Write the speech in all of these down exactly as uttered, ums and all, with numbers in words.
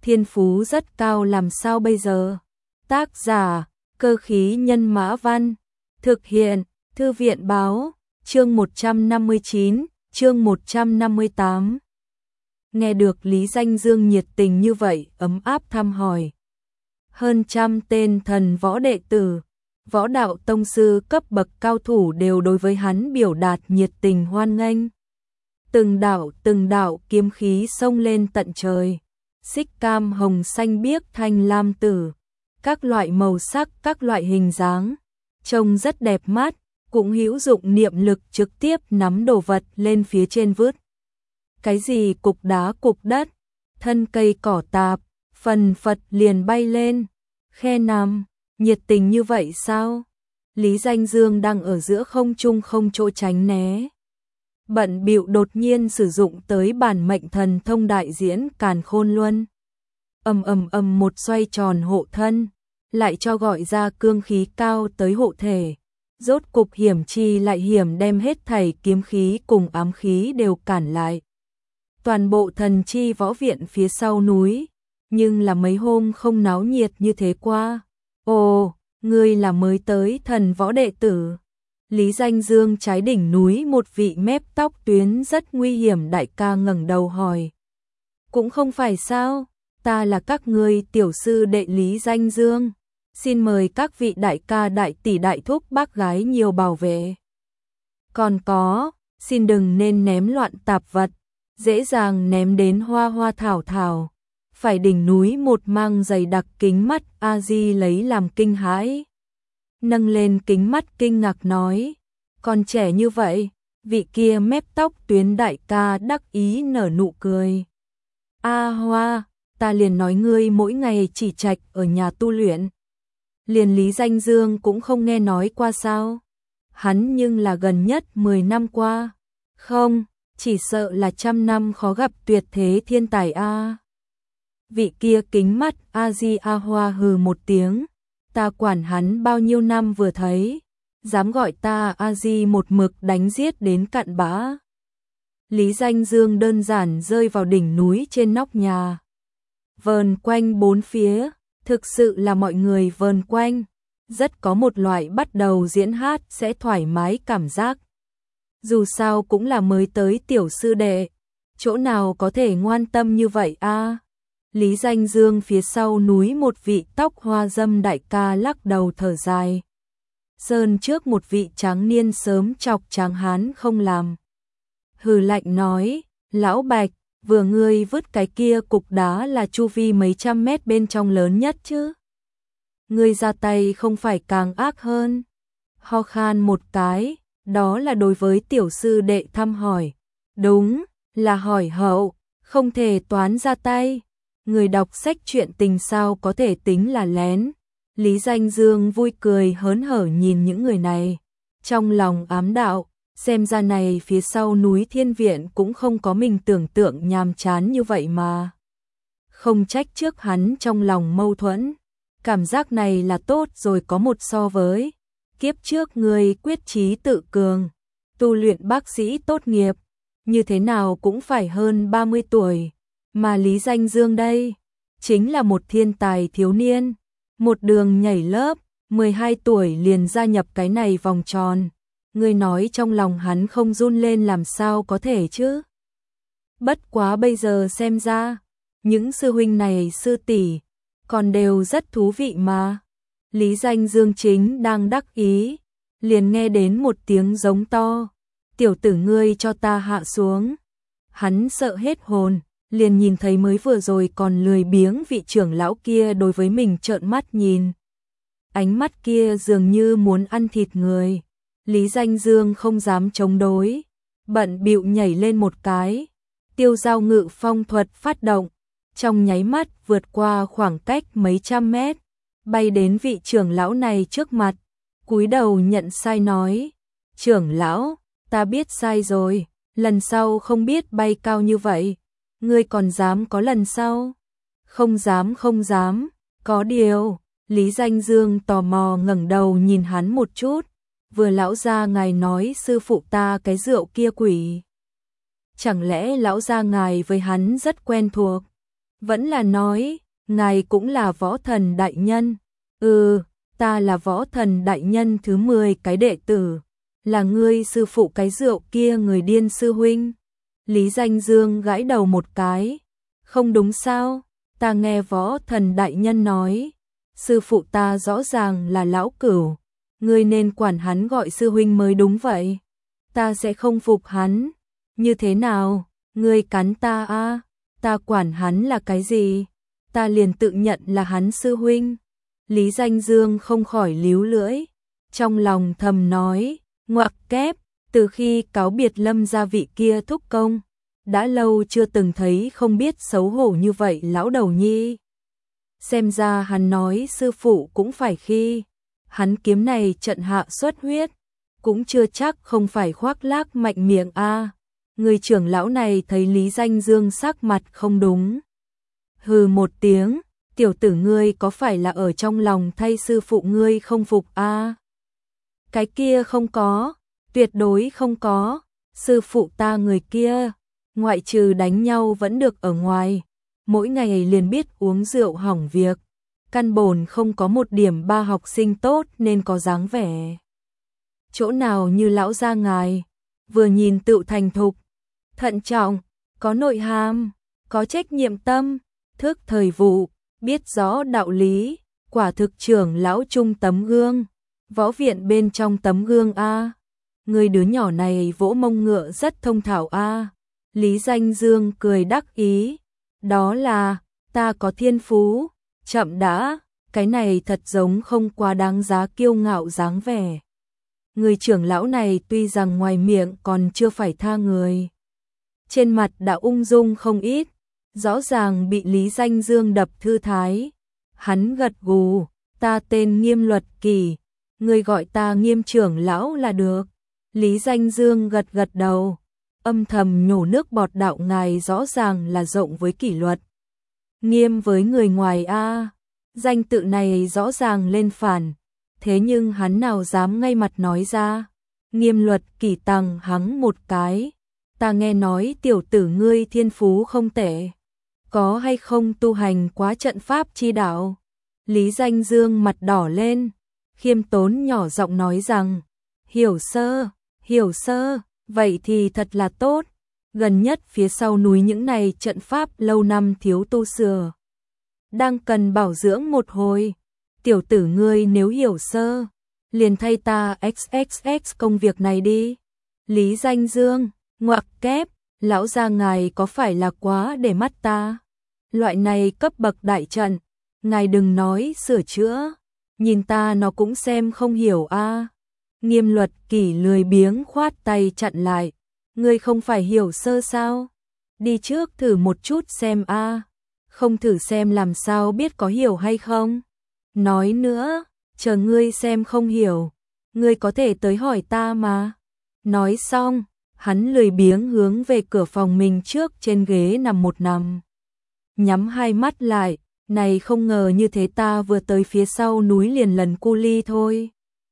thiên phú rất cao làm sao bây giờ? Tác giả, Cơ khí nhân mã văn, thực hiện, Thư viện báo, chương một trăm năm mươi chín, chương một trăm năm mươi tám. Nghe được Lý Danh Dương nhiệt tình như vậy, ấm áp thăm hỏi. Hơn trăm tên thần võ đệ tử, võ đạo tông sư cấp bậc cao thủ đều đối với hắn biểu đạt nhiệt tình hoan nghênh. Từng đạo từng đạo kiếm khí xông lên tận trời, xích cam hồng xanh biếc thanh lam tử, các loại màu sắc, các loại hình dáng, trông rất đẹp mắt, cũng hữu dụng niệm lực trực tiếp nắm đồ vật lên phía trên vứt. Cái gì cục đá cục đất, thân cây cỏ tạp, phần phật liền bay lên, khe nằm, nhiệt tình như vậy sao? Lý Danh Dương đang ở giữa không trung không chỗ tránh né. Bận bịu đột nhiên sử dụng tới bản mệnh thần thông đại diễn Càn Khôn Luân. Ầm ầm ầm một xoay tròn hộ thân, lại cho gọi ra cương khí cao tới hộ thể. Rốt cục hiểm chi lại hiểm đem hết thảy kiếm khí cùng ám khí đều cản lại. Toàn bộ thần chi võ viện phía sau núi, nhưng là mấy hôm không náo nhiệt như thế qua. Ồ, ngươi là mới tới thần võ đệ tử. Lý Danh Dương trái đỉnh núi một vị mép tóc tuyến rất nguy hiểm đại ca ngẩng đầu hỏi. Cũng không phải sao, ta là các ngươi tiểu sư đệ Lý Danh Dương. Xin mời các vị đại ca đại tỷ đại thúc bác gái nhiều bảo vệ. Còn có, xin đừng nên ném loạn tạp vật, dễ dàng ném đến hoa hoa thảo thảo. Phải đỉnh núi một mang dày đặc kính mắt A Di lấy làm kinh hãi. Nâng lên kính mắt kinh ngạc nói, còn trẻ như vậy, vị kia mép tóc tuyến đại ca đắc ý nở nụ cười. A Hoa, ta liền nói ngươi mỗi ngày chỉ trạch ở nhà tu luyện. Liền Lý Danh Dương cũng không nghe nói qua sao. Hắn nhưng là gần nhất mười năm qua. Không, chỉ sợ là trăm năm khó gặp tuyệt thế thiên tài a. Vị kia kính mắt A Di A Hoa hừ một tiếng. Ta quản hắn bao nhiêu năm vừa thấy, dám gọi ta A Di một mực đánh giết đến cặn bã. Lý Danh Dương đơn giản rơi vào đỉnh núi trên nóc nhà. Vờn quanh bốn phía, thực sự là mọi người vờn quanh, rất có một loại bắt đầu diễn hát sẽ thoải mái cảm giác. Dù sao cũng là mới tới tiểu sư đệ, chỗ nào có thể ngoan tâm như vậy a? Lý Danh Dương phía sau núi một vị tóc hoa dâm đại ca lắc đầu thở dài. Sơn trước một vị tráng niên sớm chọc tráng hán không làm. Hừ lạnh nói, lão Bạch, vừa ngươi vứt cái kia cục đá là chu vi mấy trăm mét bên trong lớn nhất chứ. Ngươi ra tay không phải càng ác hơn. Ho khan một cái, đó là đối với tiểu sư đệ thăm hỏi. Đúng, là hỏi hậu, không thể toán ra tay. Người đọc sách truyện tình sao có thể tính là lén. Lý Danh Dương vui cười hớn hở nhìn những người này. Trong lòng ám đạo, xem ra này phía sau núi Thiên Viện cũng không có mình tưởng tượng nhàm chán như vậy mà. Không trách trước hắn trong lòng mâu thuẫn. Cảm giác này là tốt rồi có một so với. Kiếp trước người quyết chí tự cường, tu luyện bác sĩ tốt nghiệp, như thế nào cũng phải hơn ba mươi tuổi. Mà Lý Danh Dương đây, chính là một thiên tài thiếu niên, một đường nhảy lớp, mười hai tuổi liền gia nhập cái này vòng tròn. Người nói trong lòng hắn không run lên làm sao có thể chứ? Bất quá bây giờ xem ra, những sư huynh này sư tỷ còn đều rất thú vị mà. Lý Danh Dương chính đang đắc ý, liền nghe đến một tiếng giống to, tiểu tử ngươi cho ta hạ xuống. Hắn sợ hết hồn, liền nhìn thấy mới vừa rồi còn lười biếng vị trưởng lão kia đối với mình trợn mắt nhìn. Ánh mắt kia dường như muốn ăn thịt người. Lý Danh Dương không dám chống đối, bận bịu nhảy lên một cái, tiêu giao ngự phong thuật phát động, trong nháy mắt vượt qua khoảng cách mấy trăm mét, bay đến vị trưởng lão này trước mặt, cúi đầu nhận sai nói, trưởng lão, ta biết sai rồi, lần sau không biết bay cao như vậy, ngươi còn dám có lần sau? Không dám không dám, có điều, Lý Danh Dương tò mò ngẩng đầu nhìn hắn một chút, vừa lão gia ngài nói sư phụ ta cái rượu kia quỷ. Chẳng lẽ lão gia ngài với hắn rất quen thuộc? Vẫn là nói, ngài cũng là võ thần đại nhân. Ừ, ta là võ thần đại nhân thứ mười cái đệ tử. Là ngươi sư phụ cái rượu kia người điên sư huynh. Lý Danh Dương gãi đầu một cái. Không đúng sao, ta nghe võ thần đại nhân nói. Sư phụ ta rõ ràng là lão cửu. Ngươi nên quản hắn gọi sư huynh mới đúng vậy. Ta sẽ không phục hắn. Như thế nào, ngươi cắn ta à? Ta quản hắn là cái gì? Ta liền tự nhận là hắn sư huynh. Lý Danh Dương không khỏi líu lưỡi. Trong lòng thầm nói, ngoặc kép, từ khi cáo biệt Lâm gia vị kia thúc công. Đã lâu chưa từng thấy không biết xấu hổ như vậy lão đầu nhi. Xem ra hắn nói sư phụ cũng phải khi. Hắn kiếm này trận hạ xuất huyết. Cũng chưa chắc không phải khoác lác mạnh miệng a. Người trưởng lão này thấy Lý Danh Dương sắc mặt không đúng. Hừ một tiếng, tiểu tử ngươi có phải là ở trong lòng thay sư phụ ngươi không phục a? Cái kia không có, tuyệt đối không có, sư phụ ta người kia, ngoại trừ đánh nhau vẫn được ở ngoài, mỗi ngày liền biết uống rượu hỏng việc, căn bổn không có một điểm ba học sinh tốt nên có dáng vẻ. Chỗ nào như lão gia ngài, vừa nhìn tự thành thục, thận trọng, có nội hàm, có trách nhiệm tâm, thức thời vụ, biết rõ đạo lý, quả thực trưởng lão trung tấm gương, võ viện bên trong tấm gương a. Người đứa nhỏ này vỗ mông ngựa rất thông thạo a. Lý Danh Dương cười đắc ý, đó là ta có thiên phú, chậm đã, cái này thật giống không quá đáng giá kiêu ngạo dáng vẻ. Người trưởng lão này tuy rằng ngoài miệng còn chưa phải tha người, trên mặt đã ung dung không ít, rõ ràng bị Lý Danh Dương đập thư thái. Hắn gật gù, ta tên Nghiêm Luật Kỳ, người gọi ta Nghiêm trưởng lão là được. Lý Danh Dương gật gật đầu, âm thầm nhổ nước bọt đạo ngài rõ ràng là rộng với kỷ luật. Nghiêm với người ngoài a, danh tự này rõ ràng lên phản, thế nhưng hắn nào dám ngay mặt nói ra. Nghiêm Luật Kỳ tằng hắng một cái, ta nghe nói tiểu tử ngươi thiên phú không tệ, có hay không tu hành quá trận pháp chi đạo? Lý Danh Dương mặt đỏ lên, khiêm tốn nhỏ giọng nói rằng, hiểu sơ, hiểu sơ, vậy thì thật là tốt. Gần nhất phía sau núi những này trận pháp lâu năm thiếu tu sửa, đang cần bảo dưỡng một hồi. Tiểu tử ngươi nếu hiểu sơ, liền thay ta xx x công việc này đi. Lý Danh Dương, ngoặc kép, lão gia ngài có phải là quá để mắt ta? Loại này cấp bậc đại trận, ngài đừng nói sửa chữa, nhìn ta nó cũng xem không hiểu a. Nghiêm Luật Kỳ lười biếng khoát tay chặn lại, ngươi không phải hiểu sơ sao? Đi trước thử một chút xem a, không thử xem làm sao biết có hiểu hay không? Nói nữa, chờ ngươi xem không hiểu, ngươi có thể tới hỏi ta mà. Nói xong, hắn lười biếng hướng về cửa phòng mình trước trên ghế nằm một nằm. Nhắm hai mắt lại, này không ngờ như thế ta vừa tới phía sau núi liền lần cu ly thôi.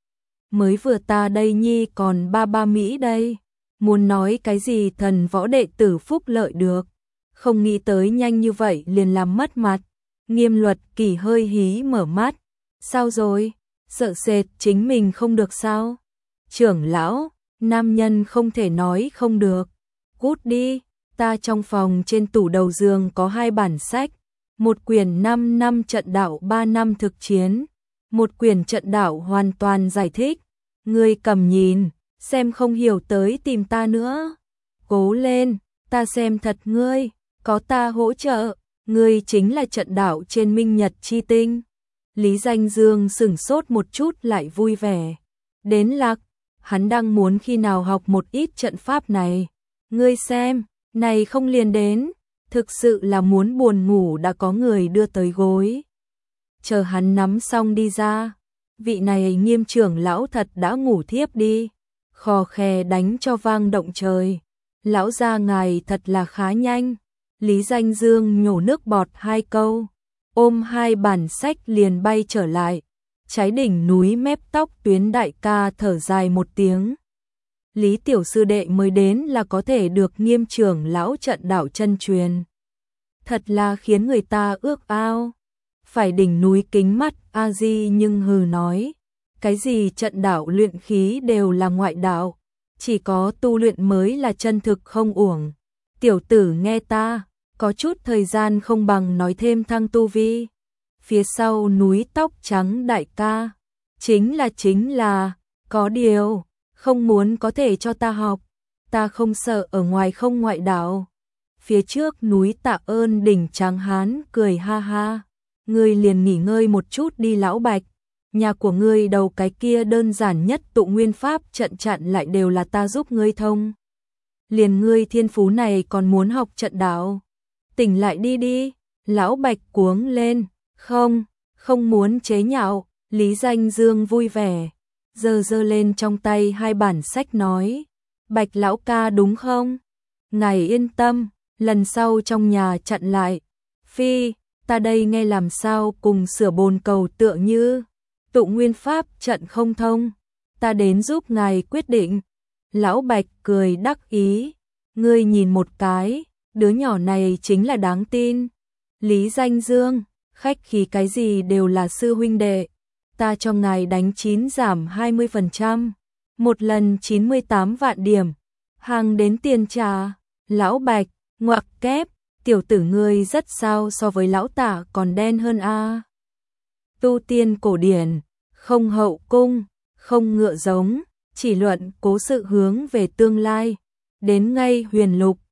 Mới vừa ta đây nhi còn ba ba Mỹ đây, muốn nói cái gì thần võ đệ tử phúc lợi được, không nghĩ tới nhanh như vậy liền làm mất mặt. Nghiêm Luật Kỳ hơi hí mở mắt, sao rồi, sợ sệt chính mình không được sao? Trưởng lão, nam nhân không thể nói không được, cút đi, ta trong phòng trên tủ đầu giường có hai bản sách, một quyển năm năm trận đạo ba năm thực chiến, một quyển trận đạo hoàn toàn giải thích, ngươi cầm nhìn, xem không hiểu tới tìm ta nữa. Cố lên, ta xem thật ngươi, có ta hỗ trợ, ngươi chính là trận đạo trên minh nhật chi tinh. Lý Danh Dương sửng sốt một chút lại vui vẻ. Đến lạc, hắn đang muốn khi nào học một ít trận pháp này. Ngươi xem, này không liền đến, thực sự là muốn buồn ngủ đã có người đưa tới gối. Chờ hắn nắm xong đi ra, vị này Nghiêm trưởng lão thật đã ngủ thiếp đi, khò khè đánh cho vang động trời. Lão gia ngài thật là khá nhanh. Lý Danh Dương nhổ nước bọt hai câu, ôm hai bản sách liền bay trở lại. Trái đỉnh núi mép tóc Tuyến đại ca thở dài một tiếng. Lý tiểu sư đệ mới đến là có thể được Nghiêm trưởng lão trận đạo chân truyền. thật là khiến người ta ước ao. Phải đỉnh núi kính mắt A Di nhưng hừ nói, cái gì trận đạo luyện khí đều là ngoại đạo, chỉ có tu luyện mới là chân thực không uổng. Tiểu tử nghe ta, có chút thời gian không bằng nói thêm thăng tu vi. Phía sau núi tóc trắng đại ca, chính là chính là, có điều, không muốn có thể cho ta học, ta không sợ ở ngoài không ngoại đạo. Phía trước núi Tạ Ơn đỉnh trắng hán cười ha ha, ngươi liền nghỉ ngơi một chút đi lão Bạch, nhà của ngươi đầu cái kia đơn giản nhất tụ nguyên pháp trận chặn lại đều là ta giúp ngươi thông. Liền ngươi thiên phú này còn muốn học trận đạo, tỉnh lại đi đi, lão Bạch cuống lên, không, không muốn chế nhạo. Lý Danh Dương vui vẻ, giơ giơ lên trong tay hai bản sách nói, Bạch lão ca đúng không? Ngài yên tâm, lần sau trong nhà chặn lại. Phi, ta đây nghe làm sao cùng sửa bồn cầu tựa như, tụ nguyên pháp trận không thông, ta đến giúp ngài quyết định. Lão Bạch cười đắc ý, ngươi nhìn một cái, đứa nhỏ này chính là đáng tin. Lý Danh Dương, khách khí cái gì đều là sư huynh đệ, ta cho ngài đánh chín giảm hai mươi phần trăm, một lần chín mươi tám vạn điểm, hàng đến tiền trả. Lão Bạch, ngoặc kép, tiểu tử ngươi rất sao so với lão Tả còn đen hơn a. Tu tiên cổ điển, không hậu cung, không ngựa giống, chỉ luận cố sự hướng về tương lai, đến ngay huyền lục,